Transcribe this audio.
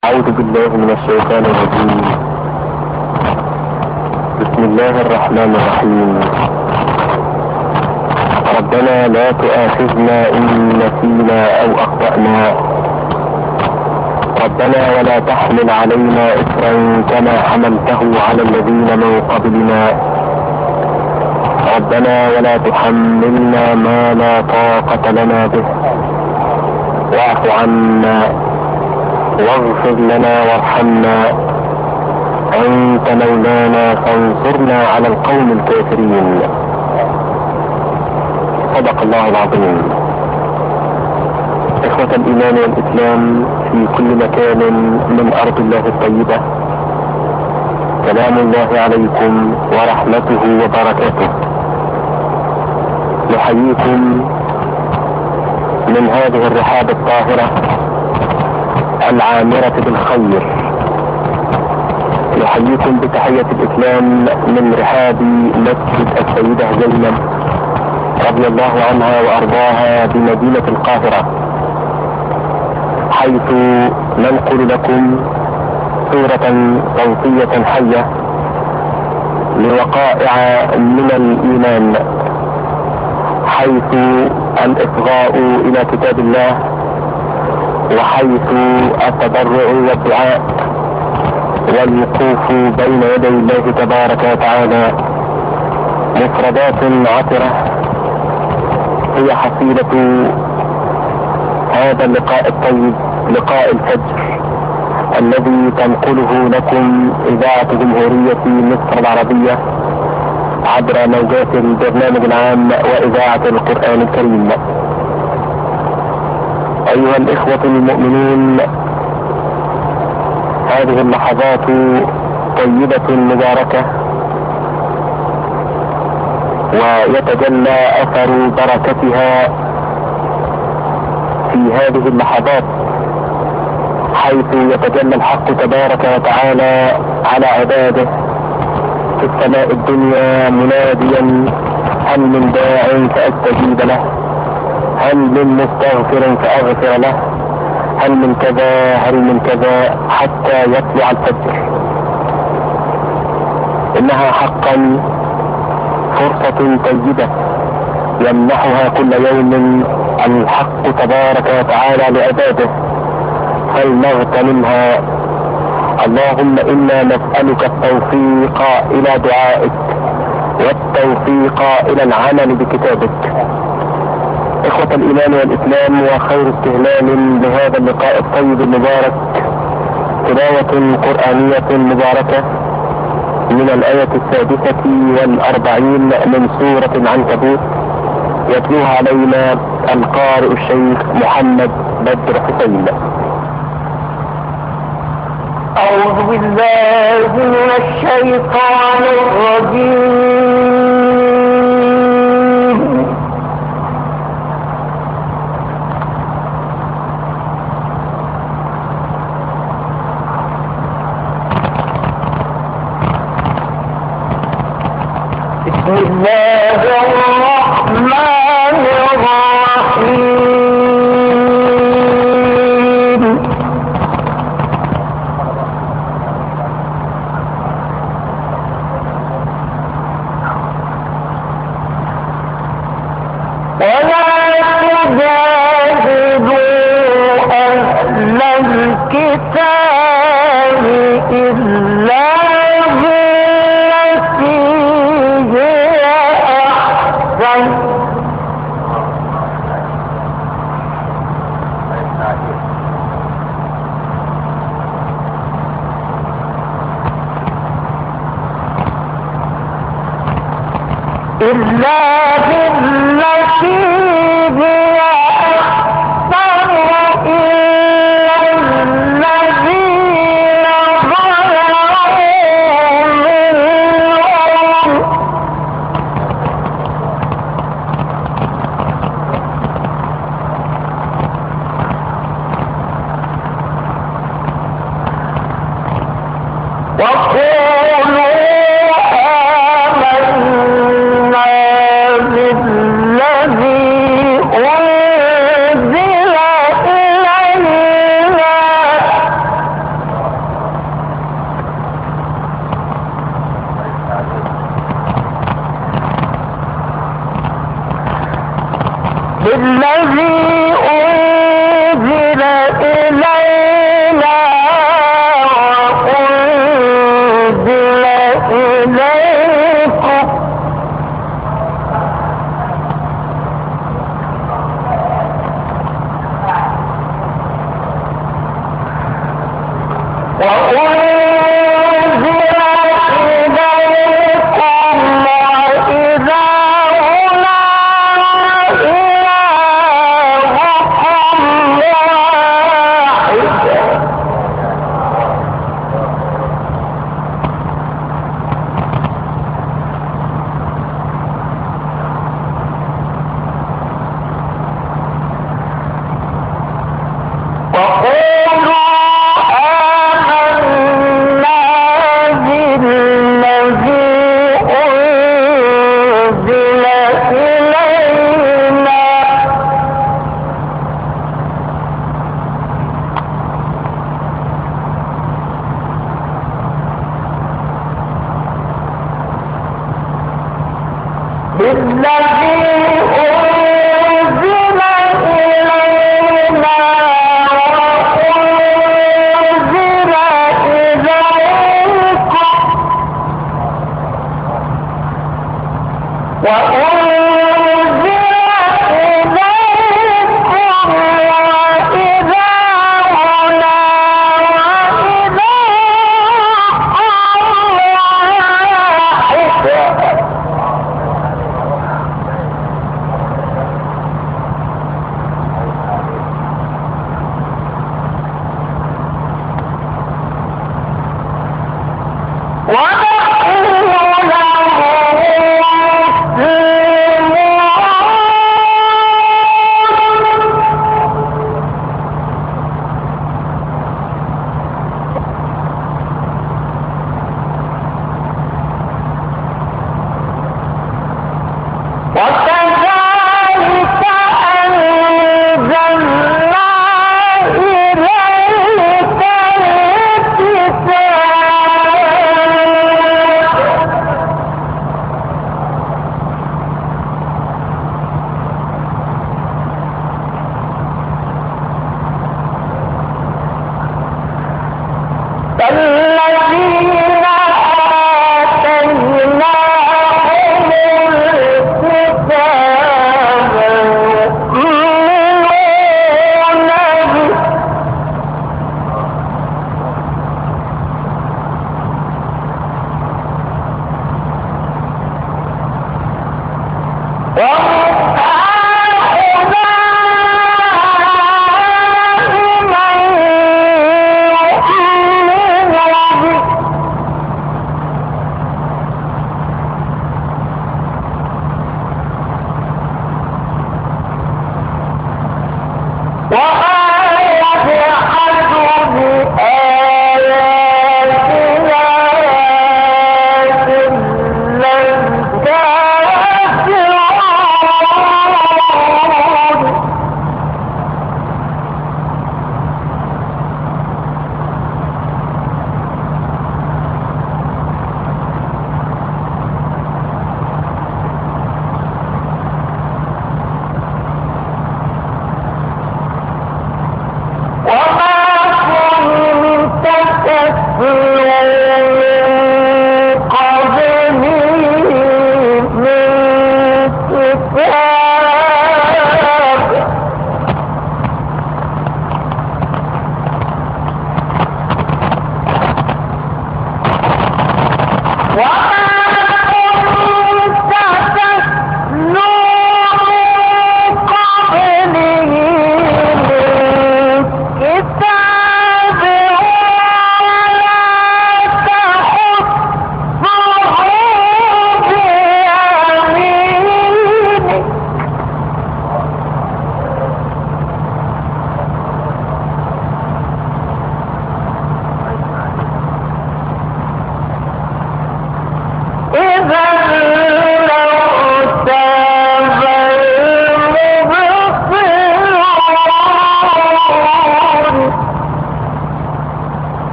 أعوذ بالله من الشيطان الرجيم. بسم الله الرحمن الرحيم. ربنا لا تؤاخذنا إن نسينا أو أخطأنا، ربنا ولا تحمل علينا إصرا كما حملته على الذين من قبلنا، ربنا ولا تحملنا ما لا طاقة لنا به، واعف عنا واغفر لنا وارحمنا، أنت مولانا فانصرنا على القوم الكافرين. صدق الله العظيم. إخوة الإيمان والإسلام في كل مكان من أرض الله الطيبة، سلام الله عليكم ورحمته وبركاته. نحييكم من هذه الرحاب الطاهرة العامرة بالخير، نحييكم بتحية الإسلام من رحاب مسجد السيدة زينب رضي الله عنها وأرضاها بمدينة القاهرة، حيث ننقل لكم صورة صوتية حية لوقائع من الإيمان، حيث الإصغاء إلى كتاب الله، وحيث التضرع والدعاء والوقوف بين يدي الله تبارك وتعالى، مفردات عطرة هي حصيلة هذا اللقاء الطيب، لقاء الفجر الذي تنقله لكم إذاعة جمهورية مصر العربية عبر موجات البرنامج العام وإذاعة القرآن الكريم. أيها الإخوة المؤمنون، هذه اللحظات طيبة مباركة، ويتجلى أثر بركتها في هذه اللحظات، حيث يتجلى الحق تبارك وتعالى على عباده في السماء الدنيا مناديا: هل من داع فأستجيب له، هل من مستغفر فأغفر له، هل من كذا هل من كذا، حتى يطلع الفجر. إنها حقا فرصة طيبة يمنحها كل يوم الحق تبارك وتعالى لعباده، فلنغتنمها. اللهم إنا نسألك التوفيق إلى دعائك والتوفيق إلى العمل بكتابك. إخوة الإيمان والإسلام، وخير استهلال لهذا اللقاء الطيب المبارك تلاوة قرآنية مباركة من الآية 46 من سورة العنكبوت، يتلوها علينا القارئ الشيخ محمد بدر حسين. أعوذ بالله من الشيطان الرجيم. بسم الله الرحمن الرحيم. ولا تجادلوا أهل الكتاب إلا بالتي هي أحسن، إلا بالتي هي أحسن، إلا الذين ظلموا منهم، وقولوا آمنا بالذي وما كنت تتلو